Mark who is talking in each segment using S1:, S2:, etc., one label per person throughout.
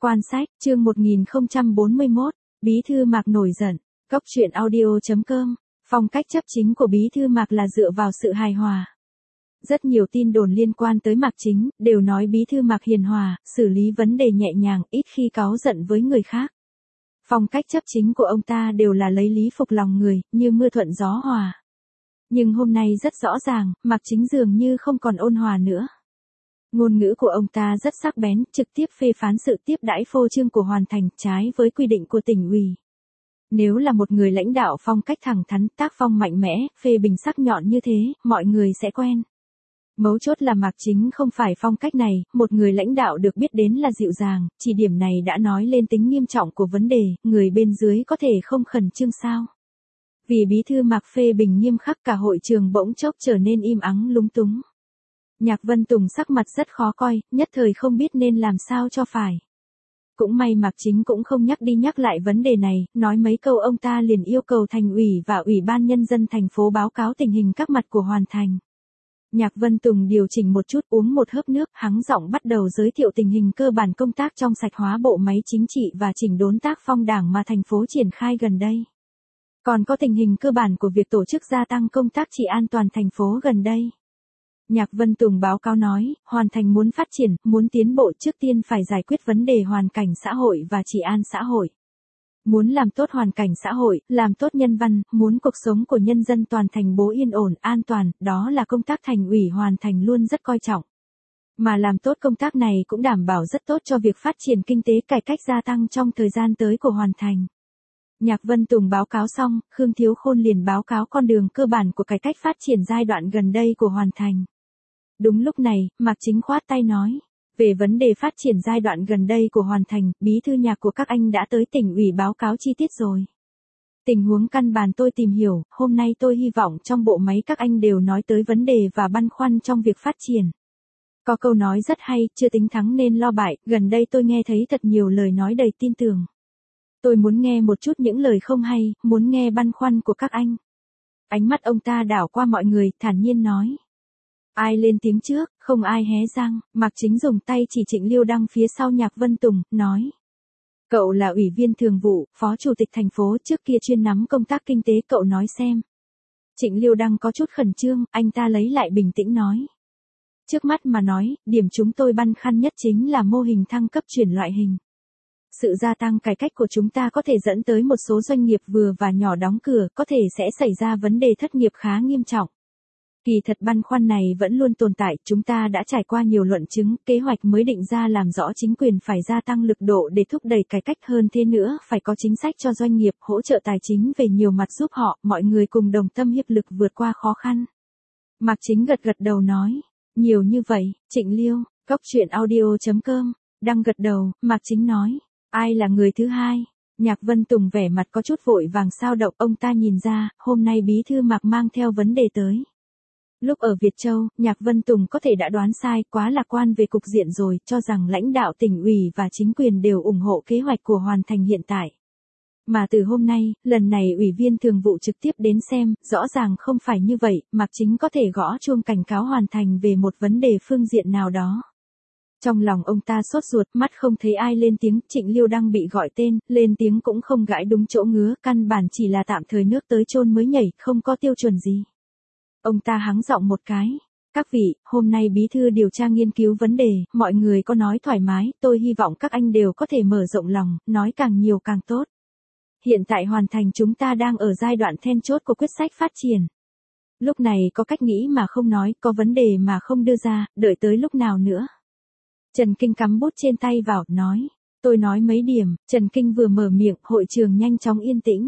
S1: Quan sách, chương 1041, Bí thư Mạc nổi giận. Cốc truyện audio.com. Phong cách chấp chính của Bí thư Mạc là dựa vào sự hài hòa. Rất nhiều tin đồn liên quan tới Mạc Chính đều nói Bí thư Mạc hiền hòa, xử lý vấn đề nhẹ nhàng, ít khi cáu giận với người khác. Phong cách chấp chính của ông ta đều là lấy lý phục lòng người, như mưa thuận gió hòa. Nhưng hôm nay rất rõ ràng, Mạc Chính dường như không còn ôn hòa nữa. Ngôn ngữ của ông ta rất sắc bén, trực tiếp phê phán sự tiếp đãi phô trương của Hoàn Thành, trái với quy định của tỉnh ủy. Nếu là một người lãnh đạo phong cách thẳng thắn, tác phong mạnh mẽ, phê bình sắc nhọn như thế, mọi người sẽ quen. Mấu chốt là Mạc Chính không phải phong cách này, một người lãnh đạo được biết đến là dịu dàng, chỉ điểm này đã nói lên tính nghiêm trọng của vấn đề, người bên dưới có thể không khẩn trương sao. Vì Bí thư Mạc phê bình nghiêm khắc, cả hội trường bỗng chốc trở nên im ắng lúng túng. Nhạc Vân Tùng sắc mặt rất khó coi, nhất thời không biết nên làm sao cho phải. Cũng may Mạc Chính cũng không nhắc đi nhắc lại vấn đề này, nói mấy câu ông ta liền yêu cầu thành ủy và ủy ban nhân dân thành phố báo cáo tình hình các mặt của Hoàn Thành. Nhạc Vân Tùng điều chỉnh một chút, uống một hớp nước, hắng giọng bắt đầu giới thiệu tình hình cơ bản công tác trong sạch hóa bộ máy chính trị và chỉnh đốn tác phong đảng mà thành phố triển khai gần đây. Còn có tình hình cơ bản của việc tổ chức gia tăng công tác trị an toàn thành phố gần đây. Nhạc Vân Tùng báo cáo nói, Hoàn Thành muốn phát triển, muốn tiến bộ trước tiên phải giải quyết vấn đề hoàn cảnh xã hội và trị an xã hội. Muốn làm tốt hoàn cảnh xã hội, làm tốt nhân văn, muốn cuộc sống của nhân dân toàn thành phố yên ổn, an toàn, đó là công tác thành ủy Hoàn Thành luôn rất coi trọng. Mà làm tốt công tác này cũng đảm bảo rất tốt cho việc phát triển kinh tế cải cách gia tăng trong thời gian tới của Hoàn Thành. Nhạc Vân Tùng báo cáo xong, Khương Thiếu Khôn liền báo cáo con đường cơ bản của cải cách phát triển giai đoạn gần đây của Hoàn Thành. Đúng lúc này, Mạc Chính khoát tay nói, về vấn đề phát triển giai đoạn gần đây của Hoàn Thành, bí thư Nhạc của các anh đã tới tỉnh ủy báo cáo chi tiết rồi. Tình huống căn bản tôi tìm hiểu, hôm nay tôi hy vọng trong bộ máy các anh đều nói tới vấn đề và băn khoăn trong việc phát triển. Có câu nói rất hay, chưa tính thắng nên lo bại, gần đây tôi nghe thấy thật nhiều lời nói đầy tin tưởng. Tôi muốn nghe một chút những lời không hay, muốn nghe băn khoăn của các anh. Ánh mắt ông ta đảo qua mọi người, thản nhiên nói. Ai lên tiếng trước, không ai hé răng, Mạc Chính dùng tay chỉ Trịnh Liêu Đăng phía sau Nhạc Vân Tùng, nói. Cậu là ủy viên thường vụ, phó chủ tịch thành phố, trước kia chuyên nắm công tác kinh tế, cậu nói xem. Trịnh Liêu Đăng có chút khẩn trương, anh ta lấy lại bình tĩnh nói. Trước mắt mà nói, điểm chúng tôi băn khoăn nhất chính là mô hình thăng cấp chuyển loại hình. Sự gia tăng cải cách của chúng ta có thể dẫn tới một số doanh nghiệp vừa và nhỏ đóng cửa, có thể sẽ xảy ra vấn đề thất nghiệp khá nghiêm trọng. Kỳ thật băn khoăn này vẫn luôn tồn tại, chúng ta đã trải qua nhiều luận chứng, kế hoạch mới định ra làm rõ chính quyền phải gia tăng lực độ để thúc đẩy cải cách hơn thế nữa, phải có chính sách cho doanh nghiệp, hỗ trợ tài chính về nhiều mặt giúp họ, mọi người cùng đồng tâm hiệp lực vượt qua khó khăn. Mạc Chính gật gật đầu nói, nhiều như vậy, Trịnh Liêu, Cốc truyện audio.com, đang gật đầu, Mạc Chính nói, ai là người thứ hai? Nhạc Vân Tùng vẻ mặt có chút vội vàng sao động, ông ta nhìn ra, hôm nay bí thư Mạc mang theo vấn đề tới. Lúc ở Việt Châu, Nhạc Vân Tùng có thể đã đoán sai, quá lạc quan về cục diện rồi, cho rằng lãnh đạo tỉnh ủy và chính quyền đều ủng hộ kế hoạch của Hoàn Thành hiện tại. Mà từ hôm nay, lần này ủy viên thường vụ trực tiếp đến xem, rõ ràng không phải như vậy, Mạc Chính có thể gõ chuông cảnh cáo Hoàn Thành về một vấn đề phương diện nào đó. Trong lòng ông ta sốt ruột, mắt không thấy ai lên tiếng, Trịnh Liêu Đăng bị gọi tên, lên tiếng cũng không gãi đúng chỗ ngứa, căn bản chỉ là tạm thời nước tới chôn mới nhảy, không có tiêu chuẩn gì. Ông ta hắng giọng một cái. Các vị, hôm nay bí thư điều tra nghiên cứu vấn đề, mọi người có nói thoải mái, tôi hy vọng các anh đều có thể mở rộng lòng, nói càng nhiều càng tốt. Hiện tại Hoàn Thành chúng ta đang ở giai đoạn then chốt của quyết sách phát triển. Lúc này có cách nghĩ mà không nói, có vấn đề mà không đưa ra, đợi tới lúc nào nữa. Trần Kinh cắm bút trên tay vào, nói. Tôi nói mấy điểm, Trần Kinh vừa mở miệng, hội trường nhanh chóng yên tĩnh.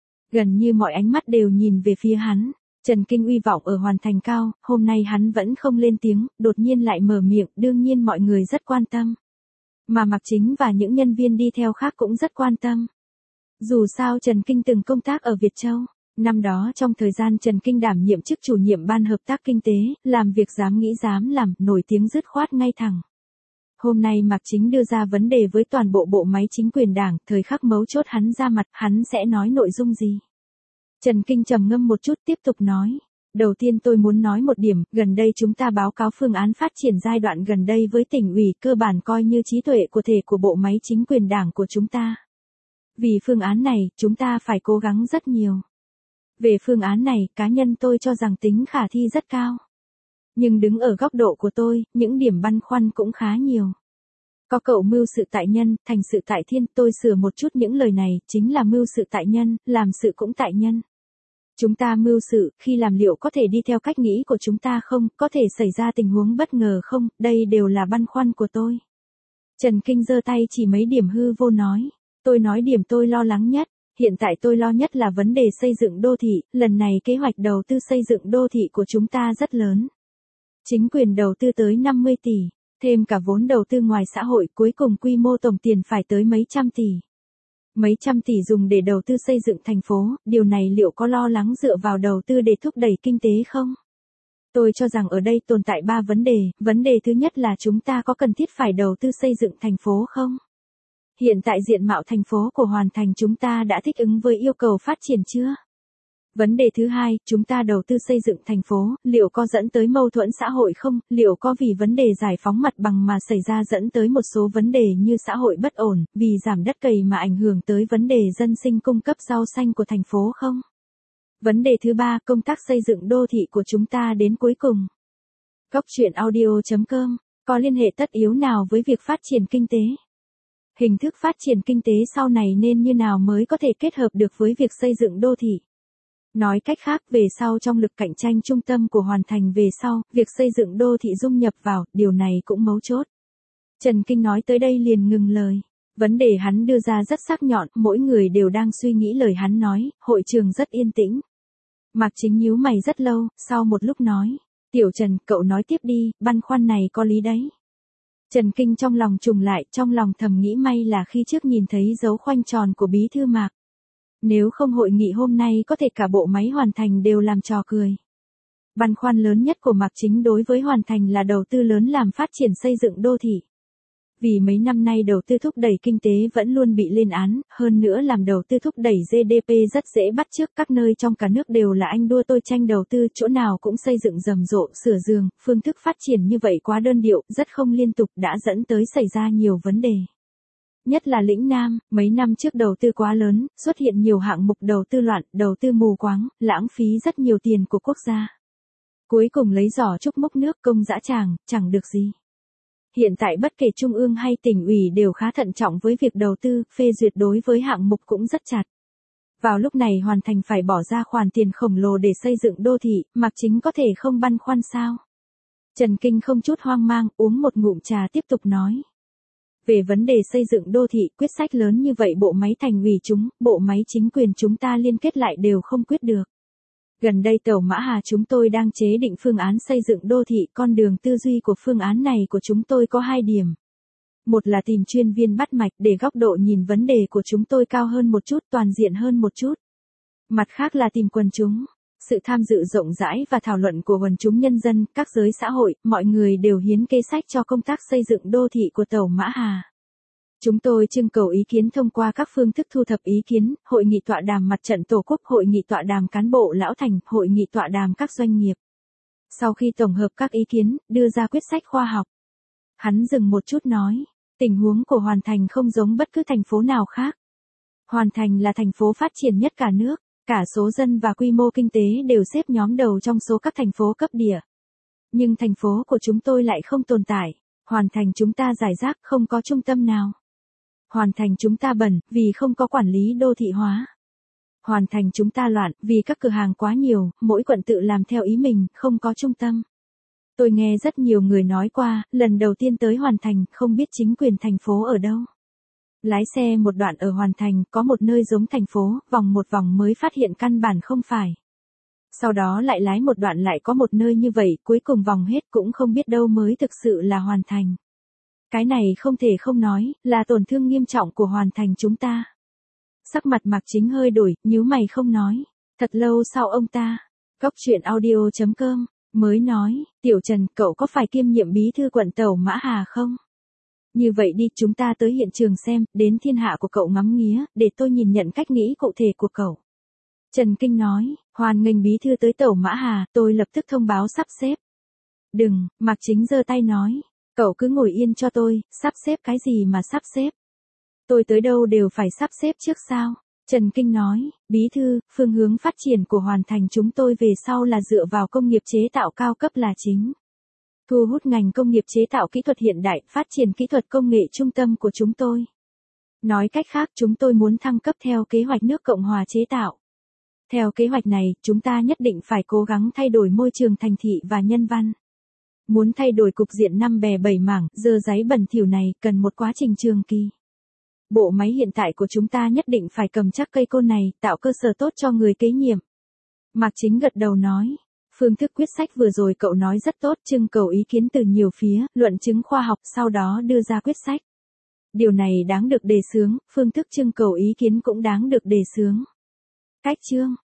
S1: Gần như mọi ánh mắt đều nhìn về phía hắn. Trần Kinh uy vọng ở Hoàn Thành cao, hôm nay hắn vẫn không lên tiếng, đột nhiên lại mở miệng, đương nhiên mọi người rất quan tâm. Mà Mạc Chính và những nhân viên đi theo khác cũng rất quan tâm. Dù sao Trần Kinh từng công tác ở Việt Châu, năm đó trong thời gian Trần Kinh đảm nhiệm chức chủ nhiệm ban hợp tác kinh tế, làm việc dám nghĩ dám làm, nổi tiếng dứt khoát ngay thẳng. Hôm nay Mạc Chính đưa ra vấn đề với toàn bộ bộ máy chính quyền đảng, thời khắc mấu chốt hắn ra mặt, hắn sẽ nói nội dung gì? Trần Kinh trầm ngâm một chút tiếp tục nói, Đầu tiên tôi muốn nói một điểm, gần đây chúng ta báo cáo phương án phát triển giai đoạn gần đây với tỉnh ủy, cơ bản coi như trí tuệ của thể của bộ máy chính quyền đảng của chúng ta. Vì phương án này, chúng ta phải cố gắng rất nhiều. Về phương án này, cá nhân tôi cho rằng tính khả thi rất cao. Nhưng đứng ở góc độ của tôi, những điểm băn khoăn cũng khá nhiều. Có cậu mưu sự tại nhân, thành sự tại thiên, tôi sửa một chút những lời này, chính là mưu sự tại nhân, làm sự cũng tại nhân. Chúng ta mưu sự, khi làm liệu có thể đi theo cách nghĩ của chúng ta không, có thể xảy ra tình huống bất ngờ không, đây đều là băn khoăn của tôi. Trần Kinh giơ tay chỉ mấy điểm hư vô nói. Tôi nói điểm tôi lo lắng nhất. Hiện tại tôi lo nhất là vấn đề xây dựng đô thị, lần này kế hoạch đầu tư xây dựng đô thị của chúng ta rất lớn. Chính quyền đầu tư tới 50 tỷ, thêm cả vốn đầu tư ngoài xã hội, cuối cùng quy mô tổng tiền phải tới mấy trăm tỷ. Mấy trăm tỷ dùng để đầu tư xây dựng thành phố, điều này liệu có lo lắng dựa vào đầu tư để thúc đẩy kinh tế không? Tôi cho rằng ở đây tồn tại 3 vấn đề thứ nhất là chúng ta có cần thiết phải đầu tư xây dựng thành phố không? Hiện tại diện mạo thành phố của Hoàn Thành chúng ta đã thích ứng với yêu cầu phát triển chưa? Vấn đề thứ hai, chúng ta đầu tư xây dựng thành phố, liệu có dẫn tới mâu thuẫn xã hội không? Liệu có vì vấn đề giải phóng mặt bằng mà xảy ra dẫn tới một số vấn đề như xã hội bất ổn, vì giảm đất cày mà ảnh hưởng tới vấn đề dân sinh cung cấp rau xanh của thành phố không? Vấn đề thứ ba, công tác xây dựng đô thị của chúng ta đến cuối cùng. Góc truyện audio.com, có liên hệ tất yếu nào với việc phát triển kinh tế? Hình thức phát triển kinh tế sau này nên như nào mới có thể kết hợp được với việc xây dựng đô thị? Nói cách khác, về sau trong lực cạnh tranh trung tâm của Hoàn Thành về sau, việc xây dựng đô thị dung nhập vào, điều này cũng mấu chốt. Trần Kinh nói tới đây liền ngừng lời. Vấn đề hắn đưa ra rất sắc nhọn, mỗi người đều đang suy nghĩ lời hắn nói, hội trường rất yên tĩnh. Mạc Chính nhíu mày rất lâu, sau một lúc nói. Tiểu Trần, cậu nói tiếp đi, băn khoăn này có lý đấy. Trần Kinh trong lòng trùng lại, trong lòng thầm nghĩ may là khi trước nhìn thấy dấu khoanh tròn của bí thư Mạc. Nếu không hội nghị hôm nay có thể cả bộ máy Hoàn Thành đều làm trò cười. Băn khoăn lớn nhất của Mạc Chính đối với Hoàn Thành là đầu tư lớn làm phát triển xây dựng đô thị. Vì mấy năm nay đầu tư thúc đẩy kinh tế vẫn luôn bị lên án, hơn nữa làm đầu tư thúc đẩy GDP rất dễ bắt chước, các nơi trong cả nước đều là anh đua tôi tranh đầu tư, chỗ nào cũng xây dựng rầm rộ, sửa giường, phương thức phát triển như vậy quá đơn điệu, rất không liên tục, đã dẫn tới xảy ra nhiều vấn đề. Nhất là lĩnh Nam, mấy năm trước đầu tư quá lớn, xuất hiện nhiều hạng mục đầu tư loạn, đầu tư mù quáng, lãng phí rất nhiều tiền của quốc gia. Cuối cùng lấy giỏ trúc múc nước công dã tràng, chẳng được gì. Hiện tại bất kể trung ương hay tỉnh ủy đều khá thận trọng với việc đầu tư, phê duyệt đối với hạng mục cũng rất chặt. Vào lúc này Hoàn Thành phải bỏ ra khoản tiền khổng lồ để xây dựng đô thị, Mạc Chính có thể không băn khoăn sao? Trần Kinh không chút hoang mang, uống một ngụm trà tiếp tục nói. Về vấn đề xây dựng đô thị, quyết sách lớn như vậy bộ máy thành ủy bộ máy chính quyền chúng ta liên kết lại đều không quyết được. Gần đây Tàu Mã Hà chúng tôi đang chế định phương án xây dựng đô thị, con đường tư duy của phương án này của chúng tôi có 2 điểm. Một là tìm chuyên viên bắt mạch để góc độ nhìn vấn đề của chúng tôi cao hơn một chút, toàn diện hơn một chút. Mặt khác là tìm quần chúng. Sự tham dự rộng rãi và thảo luận của quần chúng nhân dân, các giới xã hội, mọi người đều hiến kế sách cho công tác xây dựng đô thị của Tàu Mã Hà. Chúng tôi trưng cầu ý kiến thông qua các phương thức thu thập ý kiến, hội nghị tọa đàm mặt trận Tổ quốc, hội nghị tọa đàm cán bộ lão thành, hội nghị tọa đàm các doanh nghiệp. Sau khi tổng hợp các ý kiến, đưa ra quyết sách khoa học. Hắn dừng một chút nói, tình huống của Hoàn Thành không giống bất cứ thành phố nào khác. Hoàn Thành là thành phố phát triển nhất cả nước, cả số dân và quy mô kinh tế đều xếp nhóm đầu trong số các thành phố cấp địa. Nhưng thành phố của chúng tôi lại không tồn tại, Hoàn Thành chúng ta rải rác không có trung tâm nào. Hoàn Thành chúng ta bẩn, vì không có quản lý đô thị hóa. Hoàn Thành chúng ta loạn, vì các cửa hàng quá nhiều, mỗi quận tự làm theo ý mình, không có trung tâm. Tôi nghe rất nhiều người nói qua, lần đầu tiên tới Hoàn Thành, không biết chính quyền thành phố ở đâu. Lái xe một đoạn ở Hoàn Thành, có một nơi giống thành phố, vòng một vòng mới phát hiện căn bản không phải. Sau đó lại lái một đoạn lại có một nơi như vậy, cuối cùng vòng hết cũng không biết đâu mới thực sự là Hoàn Thành. Cái này không thể không nói, là tổn thương nghiêm trọng của Hoàn Thành chúng ta. Sắc mặt Mạc Chính hơi đổi, nhíu mày không nói. Thật lâu sau ông ta, góc truyện audio.com, mới nói, Tiểu Trần, cậu có phải kiêm nhiệm bí thư quận Tàu Mã Hà không? Như vậy đi, chúng ta tới hiện trường xem, đến thiên hạ của cậu ngắm nghía, để tôi nhìn nhận cách nghĩ cụ thể của cậu. Trần Kinh nói, hoan nghênh bí thư tới Tẩu Mã Hà, tôi lập tức thông báo sắp xếp. Đừng, Mạc Chính giơ tay nói, cậu cứ ngồi yên cho tôi, sắp xếp cái gì mà sắp xếp. Tôi tới đâu đều phải sắp xếp trước sao? Trần Kinh nói, bí thư, phương hướng phát triển của Hoàn Thành chúng tôi về sau là dựa vào công nghiệp chế tạo cao cấp là chính. Thu hút ngành công nghiệp chế tạo kỹ thuật hiện đại, phát triển kỹ thuật công nghệ trung tâm của chúng tôi. Nói cách khác, chúng tôi muốn thăng cấp theo kế hoạch nước Cộng hòa chế tạo. Theo kế hoạch này, chúng ta nhất định phải cố gắng thay đổi môi trường thành thị và nhân văn. Muốn thay đổi cục diện 5 bè 7 mảng, dơ dáy bẩn thỉu này, cần một quá trình trường kỳ. Bộ máy hiện tại của chúng ta nhất định phải cầm chắc cây côn này, tạo cơ sở tốt cho người kế nhiệm. Mạc Chính gật đầu nói, phương thức quyết sách vừa rồi cậu nói rất tốt, trưng cầu ý kiến từ nhiều phía, luận chứng khoa học, sau đó đưa ra quyết sách. Điều này đáng được đề xướng, phương thức trưng cầu ý kiến cũng đáng được đề xướng. Cách chương